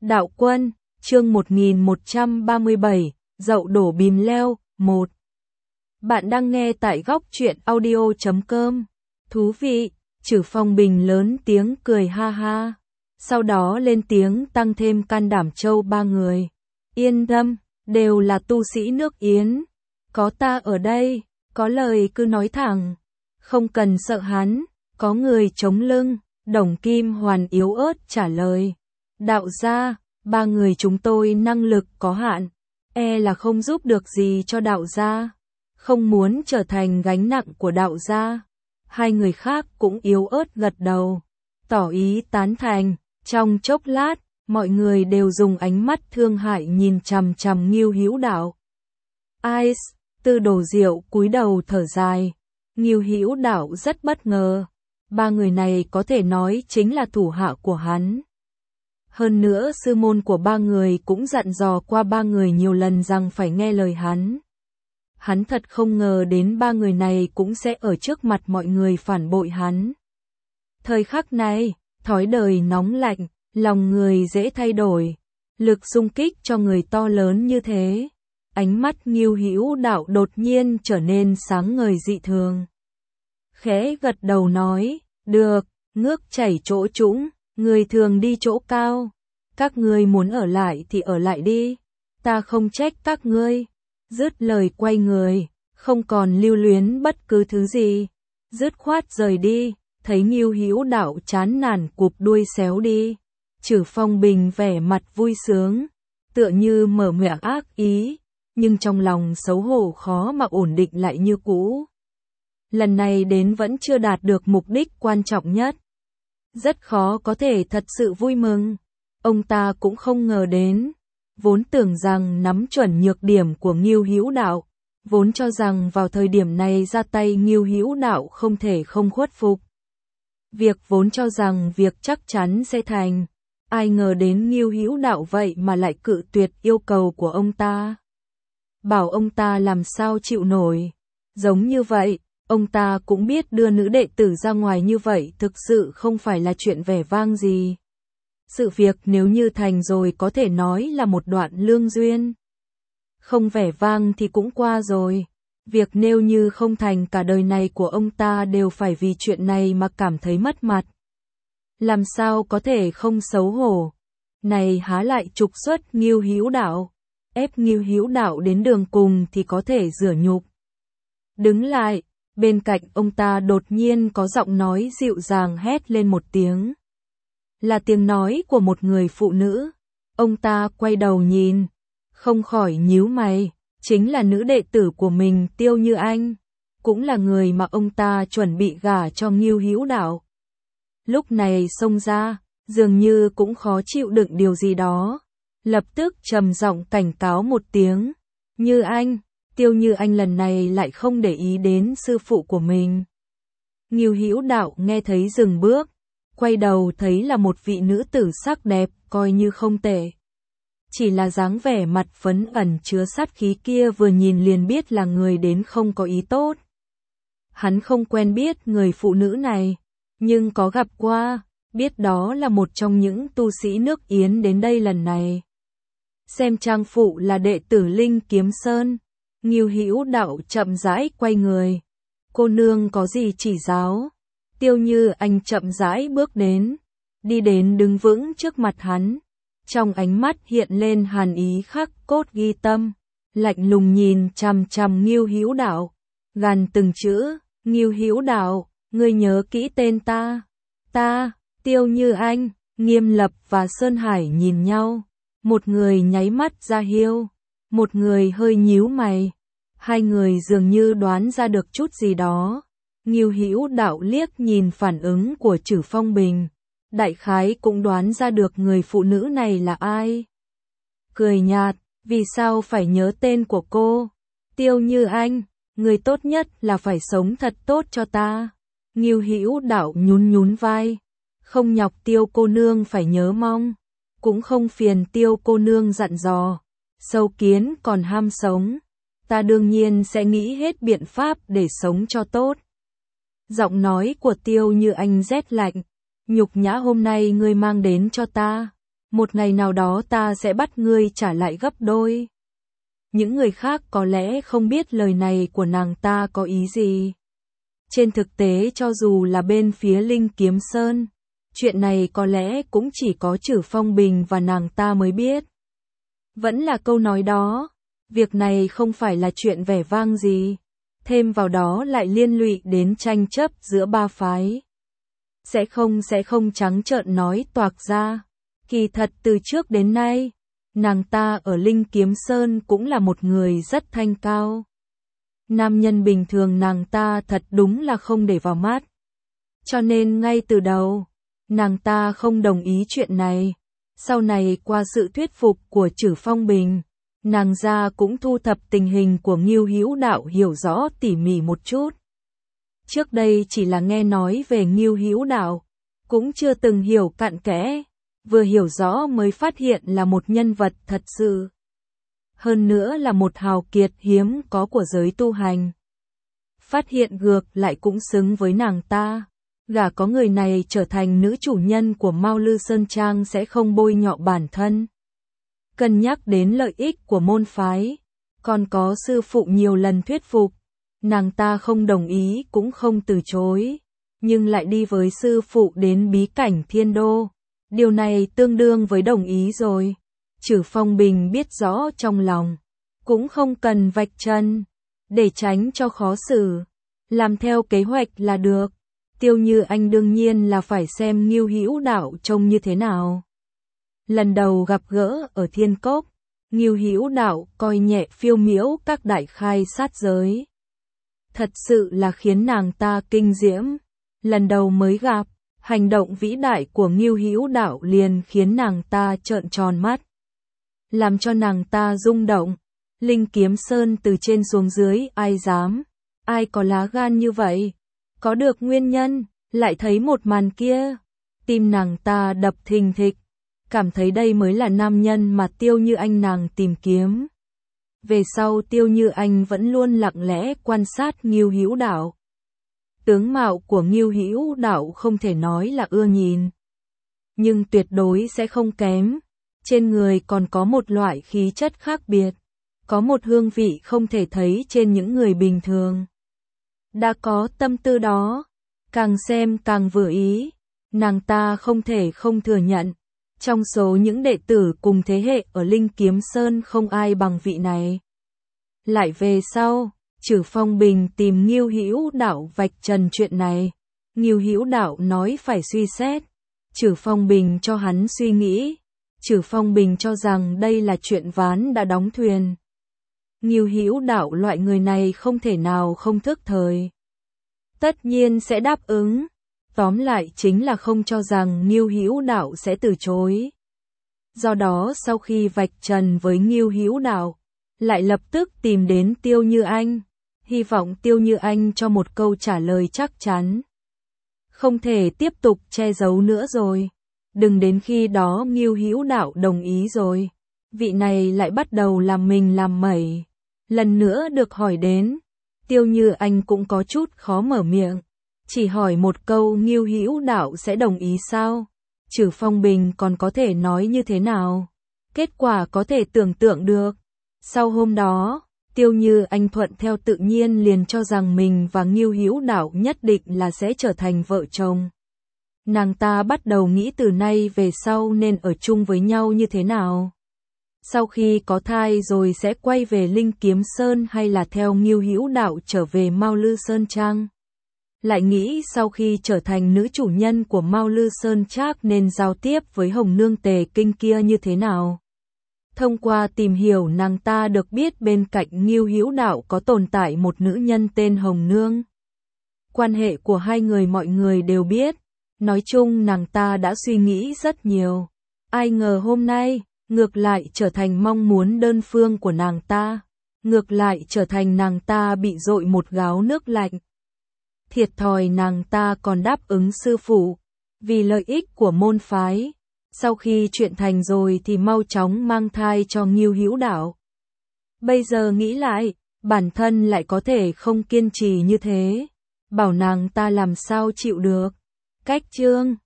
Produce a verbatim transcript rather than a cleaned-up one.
Đạo Quân, chương một nghìn một trăm ba mươi bảy, Dậu đổ bìm leo, một. Bạn đang nghe tại góc truyện audio chấm com. Thú vị, Trử Phong Bình lớn tiếng cười ha ha. Sau đó lên tiếng tăng thêm can đảm châu ba người. Yên tâm, đều là tu sĩ nước Yến. Có ta ở đây, có lời cứ nói thẳng. Không cần sợ hắn, có người chống lưng. Đồng Kim Hoàn yếu ớt trả lời. Đạo gia, ba người chúng tôi năng lực có hạn, e là không giúp được gì cho đạo gia, không muốn trở thành gánh nặng của đạo gia. Hai người khác cũng yếu ớt gật đầu, tỏ ý tán thành. Trong chốc lát, mọi người đều dùng ánh mắt thương hại nhìn chằm chằm Ngưu Hữu Đạo. Ice, Tư Đồ Diệu cúi đầu thở dài. Ngưu Hữu Đạo rất bất ngờ, ba người này có thể nói chính là thủ hạ của hắn. Hơn nữa sư môn của ba người cũng dặn dò qua ba người nhiều lần rằng phải nghe lời hắn. Hắn thật không ngờ đến ba người này cũng sẽ ở trước mặt mọi người phản bội hắn. Thời khắc này, thói đời nóng lạnh, lòng người dễ thay đổi. Lực xung kích cho người to lớn như thế. Ánh mắt Ngưu Hữu Đạo đột nhiên trở nên sáng ngời dị thường. Khẽ gật đầu nói, được, nước chảy chỗ trũng. Người thường đi chỗ cao, các ngươi muốn ở lại thì ở lại đi, ta không trách các ngươi. Dứt lời quay người, không còn lưu luyến bất cứ thứ gì, dứt khoát rời đi. Thấy Ngưu Hữu Đạo chán nản cụp đuôi xéo đi, Trử Phong Bình vẻ mặt vui sướng, tựa như mở miệng ác ý, nhưng trong lòng xấu hổ khó mà ổn định lại như cũ. Lần này đến vẫn chưa đạt được mục đích quan trọng nhất. Rất khó có thể thật sự vui mừng. Ông ta cũng không ngờ đến. Vốn tưởng rằng nắm chuẩn nhược điểm của Ngưu Hữu Đạo. Vốn cho rằng vào thời điểm này ra tay Ngưu Hữu Đạo không thể không khuất phục. Việc vốn cho rằng việc chắc chắn sẽ thành. Ai ngờ đến Ngưu Hữu Đạo vậy mà lại cự tuyệt yêu cầu của ông ta. Bảo ông ta làm sao chịu nổi. Giống như vậy. Ông ta cũng biết đưa nữ đệ tử ra ngoài như vậy thực sự không phải là chuyện vẻ vang gì. Sự việc nếu như thành rồi có thể nói là một đoạn lương duyên. Không vẻ vang thì cũng qua rồi. Việc nếu như không thành cả đời này của ông ta đều phải vì chuyện này mà cảm thấy mất mặt. Làm sao có thể không xấu hổ. Này há lại trục xuất Ngưu Hữu Đạo. Ép Ngưu Hữu Đạo đến đường cùng thì có thể rửa nhục. Đứng lại. Bên cạnh ông ta đột nhiên có giọng nói dịu dàng hét lên một tiếng. Là tiếng nói của một người phụ nữ. Ông ta quay đầu nhìn, không khỏi nhíu mày, chính là nữ đệ tử của mình Tiêu Như Anh, cũng là người mà ông ta chuẩn bị gả cho Ngưu Hữu Đạo. Lúc này xông ra, dường như cũng khó chịu đựng điều gì đó, lập tức trầm giọng cảnh cáo một tiếng, Như Anh. Tiêu Như Anh lần này lại không để ý đến sư phụ của mình. Ngưu Hữu Đạo nghe thấy dừng bước, quay đầu thấy là một vị nữ tử sắc đẹp, coi như không tệ. Chỉ là dáng vẻ mặt phấn ẩn chứa sát khí kia vừa nhìn liền biết là người đến không có ý tốt. Hắn không quen biết người phụ nữ này, nhưng có gặp qua, biết đó là một trong những tu sĩ nước Yến đến đây lần này. Xem trang phụ là đệ tử Linh Kiếm Sơn. Ngưu Hữu Đạo chậm rãi quay người. Cô nương có gì chỉ giáo? Tiêu Như Anh chậm rãi bước đến, đi đến đứng vững trước mặt hắn. Trong ánh mắt hiện lên hàn ý khắc cốt ghi tâm, lạnh lùng nhìn chằm chằm Ngưu Hữu Đạo, gằn từng chữ, Ngưu Hữu Đạo, ngươi nhớ kỹ tên ta. Ta, Tiêu Như Anh, Nghiêm Lập và Sơn Hải nhìn nhau, một người nháy mắt ra hiêu. Một người hơi nhíu mày, hai người dường như đoán ra được chút gì đó. Ngưu Hữu Đạo liếc nhìn phản ứng của Trử Phong Bình, đại khái cũng đoán ra được người phụ nữ này là ai. Cười nhạt, vì sao phải nhớ tên của cô? Tiêu Như Anh, người tốt nhất là phải sống thật tốt cho ta. Ngưu Hữu Đạo nhún nhún vai, không nhọc Tiêu cô nương phải nhớ mong, cũng không phiền Tiêu cô nương dặn dò. Sâu kiến còn ham sống, ta đương nhiên sẽ nghĩ hết biện pháp để sống cho tốt. Giọng nói của Tiêu Như Anh rét lạnh, nhục nhã hôm nay ngươi mang đến cho ta, một ngày nào đó ta sẽ bắt ngươi trả lại gấp đôi. Những người khác có lẽ không biết lời này của nàng ta có ý gì. Trên thực tế cho dù là bên phía Linh Kiếm Sơn, chuyện này có lẽ cũng chỉ có Trử Phong Bình và nàng ta mới biết. Vẫn là câu nói đó, việc này không phải là chuyện vẻ vang gì, thêm vào đó lại liên lụy đến tranh chấp giữa ba phái. Sẽ không sẽ không trắng trợn nói toạc ra, kỳ thật từ trước đến nay, nàng ta ở Linh Kiếm Sơn cũng là một người rất thanh cao. Nam nhân bình thường nàng ta thật đúng là không để vào mắt. Cho nên ngay từ đầu, nàng ta không đồng ý chuyện này. Sau này qua sự thuyết phục của Trử Phong Bình, nàng ra cũng thu thập tình hình của Ngưu Hữu Đạo hiểu rõ tỉ mỉ một chút. Trước đây chỉ là nghe nói về Ngưu Hữu Đạo, cũng chưa từng hiểu cặn kẽ, vừa hiểu rõ mới phát hiện là một nhân vật thật sự. Hơn nữa là một hào kiệt hiếm có của giới tu hành. Phát hiện ngược lại cũng xứng với nàng ta. Gả có người này trở thành nữ chủ nhân của Mao Lư Sơn Trang sẽ không bôi nhọ bản thân. Cân nhắc đến lợi ích của môn phái, còn có sư phụ nhiều lần thuyết phục, nàng ta không đồng ý cũng không từ chối, nhưng lại đi với sư phụ đến bí cảnh Thiên Đô. Điều này tương đương với đồng ý rồi. Trử Phong Bình biết rõ trong lòng, cũng không cần vạch chân, để tránh cho khó xử, làm theo kế hoạch là được. Tiêu Như Anh đương nhiên là phải xem Ngưu Hữu Đạo trông như thế nào. Lần đầu gặp gỡ ở Thiên Cốc, Ngưu Hữu Đạo coi nhẹ phiêu miễu các đại khai sát giới. Thật sự là khiến nàng ta kinh diễm. Lần đầu mới gặp, hành động vĩ đại của Ngưu Hữu Đạo liền khiến nàng ta trợn tròn mắt, làm cho nàng ta rung động. Linh Kiếm Sơn từ trên xuống dưới ai dám, ai có lá gan như vậy? Có được nguyên nhân, lại thấy một màn kia, tim nàng ta đập thình thịch, cảm thấy đây mới là nam nhân mà Tiêu Như Anh nàng tìm kiếm. Về sau Tiêu Như Anh vẫn luôn lặng lẽ quan sát Ngưu Hữu Đạo. Tướng mạo của Ngưu Hữu Đạo không thể nói là ưa nhìn, nhưng tuyệt đối sẽ không kém. Trên người còn có một loại khí chất khác biệt, có một hương vị không thể thấy trên những người bình thường. Đã có tâm tư đó, càng xem càng vừa ý, nàng ta không thể không thừa nhận. Trong số những đệ tử cùng thế hệ ở Linh Kiếm Sơn không ai bằng vị này. Lại về sau, Trử Phong Bình tìm Ngưu Hữu Đạo vạch trần chuyện này. Ngưu Hữu Đạo nói phải suy xét. Trử Phong Bình cho hắn suy nghĩ. Trử Phong Bình cho rằng đây là chuyện ván đã đóng thuyền. Ngưu Hữu Đạo loại người này không thể nào không thức thời. Tất nhiên sẽ đáp ứng. Tóm lại chính là không cho rằng Ngưu Hữu Đạo sẽ từ chối. Do đó sau khi vạch trần với Ngưu Hữu Đạo, lại lập tức tìm đến Tiêu Như Anh, hy vọng Tiêu Như Anh cho một câu trả lời chắc chắn. Không thể tiếp tục che giấu nữa rồi. Đừng đến khi đó Ngưu Hữu Đạo đồng ý rồi, vị này lại bắt đầu làm mình làm mẩy. Lần nữa được hỏi đến, Tiêu Như Anh cũng có chút khó mở miệng, chỉ hỏi một câu Ngưu Hữu Đạo sẽ đồng ý sao? Trử Phong Bình còn có thể nói như thế nào? Kết quả có thể tưởng tượng được. Sau hôm đó, Tiêu Như Anh thuận theo tự nhiên liền cho rằng mình và Ngưu Hữu Đạo nhất định là sẽ trở thành vợ chồng. Nàng ta bắt đầu nghĩ từ nay về sau nên ở chung với nhau như thế nào. Sau khi có thai rồi sẽ quay về Linh Kiếm Sơn hay là theo Ngưu Hữu Đạo trở về Mao Lư Sơn Trang. Lại nghĩ sau khi trở thành nữ chủ nhân của Mao Lư Sơn Trác nên giao tiếp với Hồng Nương Tề Kinh kia như thế nào. Thông qua tìm hiểu nàng ta được biết bên cạnh Ngưu Hữu Đạo có tồn tại một nữ nhân tên Hồng Nương. Quan hệ của hai người mọi người đều biết. Nói chung nàng ta đã suy nghĩ rất nhiều. Ai ngờ hôm nay, ngược lại trở thành mong muốn đơn phương của nàng ta. Ngược lại trở thành nàng ta bị dội một gáo nước lạnh. Thiệt thòi nàng ta còn đáp ứng sư phụ. Vì lợi ích của môn phái. Sau khi chuyện thành rồi thì mau chóng mang thai cho Ngưu Hữu Đạo. Bây giờ nghĩ lại, bản thân lại có thể không kiên trì như thế. Bảo nàng ta làm sao chịu được. Cách chương